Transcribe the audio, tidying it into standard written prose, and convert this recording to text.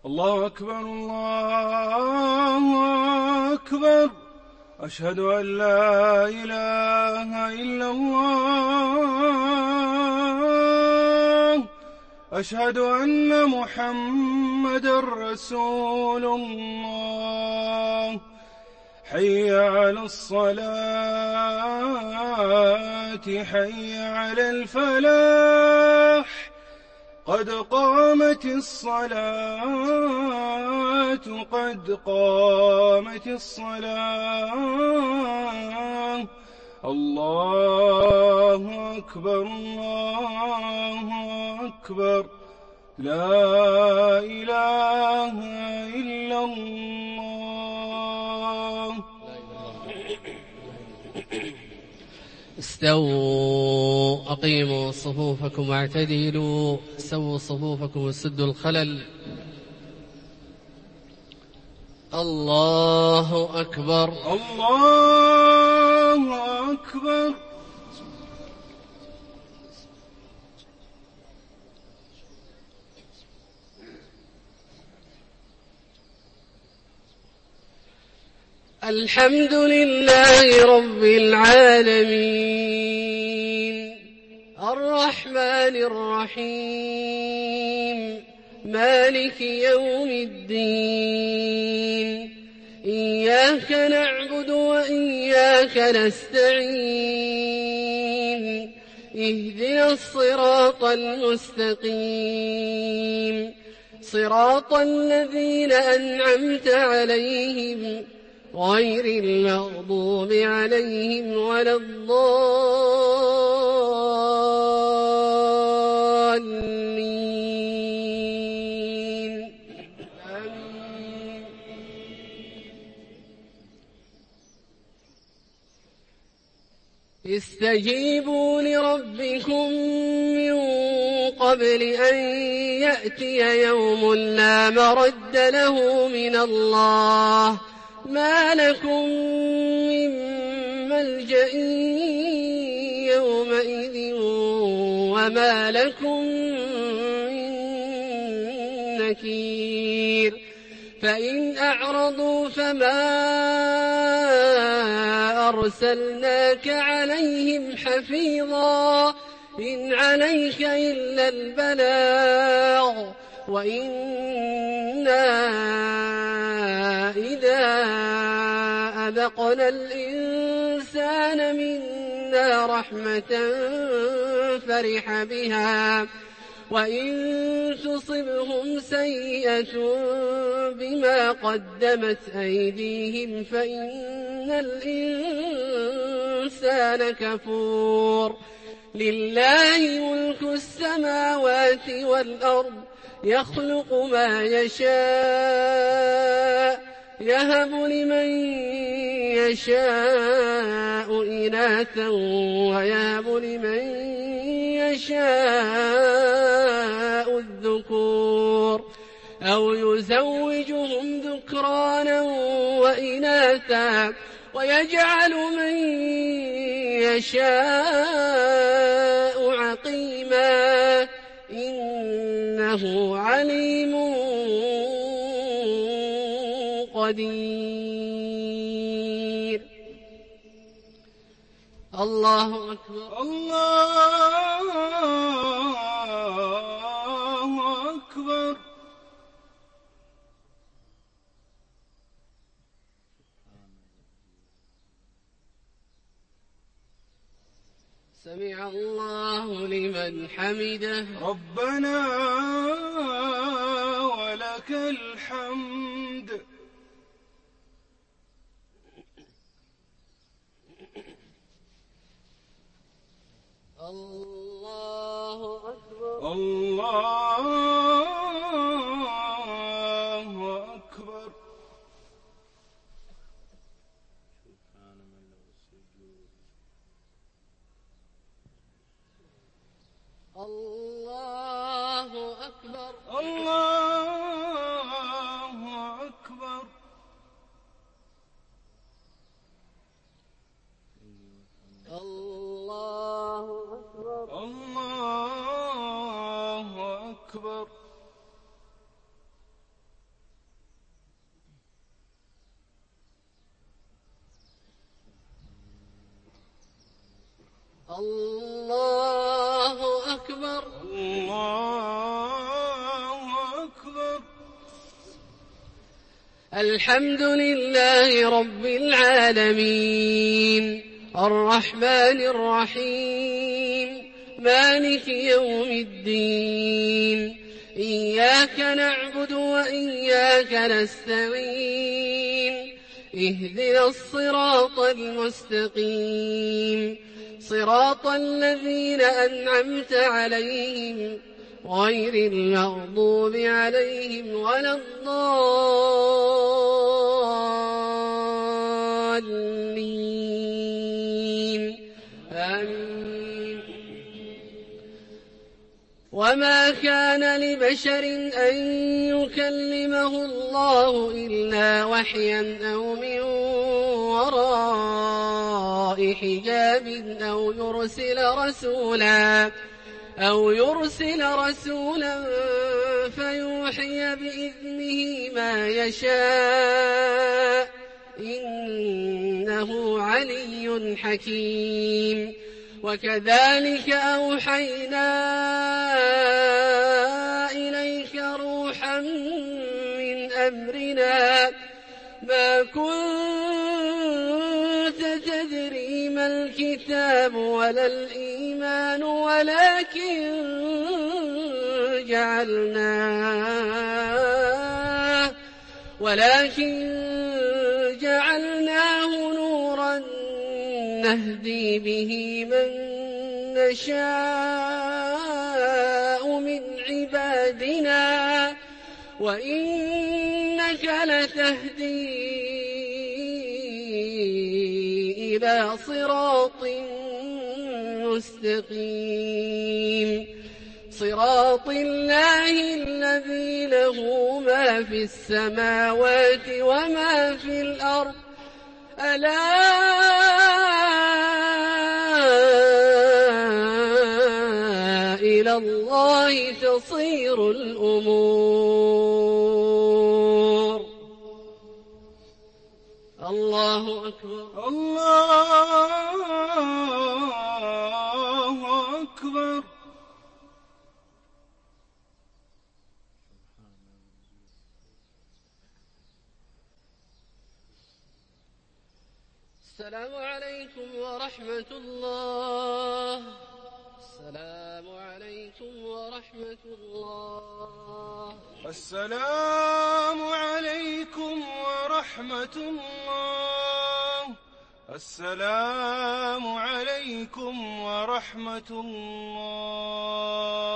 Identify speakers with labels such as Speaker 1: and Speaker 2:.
Speaker 1: الله أكبر الله أكبر. أشهد أن لا إله إلا الله. أشهد أن محمدًا رسول الله. حي على الصلاة حي على الفلاح. قد قامت الصلاة قد قامت الصلاة. الله أكبر الله أكبر. لا إله إلا الله.
Speaker 2: استووا أقيموا صفوفكم واعتدلوا. سووا صفوفكم وسدوا الخلل. الله أكبر
Speaker 1: الله أكبر.
Speaker 2: الحمد لله رب العالمين الرحمن الرحيم مالك يوم الدين. إياك نعبد وإياك نستعين. اهدنا الصراط المستقيم صراط الذين أنعمت عليهم غير المغضوب عليهم ولا الضالين. آمين. استجيبوا لربكم من قبل أن يأتي يوم لا مرد له من الله. ما لكم من ملجأ يومئذ وما لكم من نكير. فإن أعرضوا فما أرسلناك عليهم حفيظا. إن عليك إلا البلاغ وإنا إذا أذقنا الإنسان منا رحمة فرح بها وإن تصبهم سيئة بما قدمت أيديهم فإن الإنسان كفور. لله ملك السماوات والأرض يخلق ما يشاء يهب لمن يشاء إناثا ويهب لمن يشاء الذكور أو يزوجهم ذكرانا وإناثا ويجعل من يشاء عقيما إنه عليم قدير. الله أكبر
Speaker 1: الله أكبر.
Speaker 2: سمع الله لمن حمده.
Speaker 1: ربنا ولك الحمد.
Speaker 2: الله أكبر
Speaker 1: الله أكبر.
Speaker 2: الله أكبر
Speaker 1: الله أكبر.
Speaker 2: الله أكبر
Speaker 1: الله أكبر.
Speaker 2: الحمد لله رب العالمين الرحمن الرحيم مالك يوم الدين إياك نعبد وإياك نستعين اهدنا الصراط المستقيم صراط الذين أنعمت عليهم غير المغضوب عليهم ولا الضالين آمين. وما كان لبشر أن يكلمه الله إلا وحيا أو من وراء حجاب أو يرسل رسولا فيوحي بإذنه ما يشاء إنه علي حكيم. وكذلك أوحينا إليك روحا من أمرنا ما كنت تدري ما الكتاب ولا الإيمان ولكن جعلناه نورا نهدي به من نشاء من عبادنا وإنك لتهدي إلى صراط مستقيم صراط الله الذي له ما في السماوات وما في الأرض ألا إلى الله تصير الأمور. الله أكبر
Speaker 1: الله أكبر.
Speaker 2: السلام عليكم ورحمة الله. السلام عليكم ورحمة الله.
Speaker 1: السلام عليكم ورحمة الله. السلام عليكم ورحمة الله.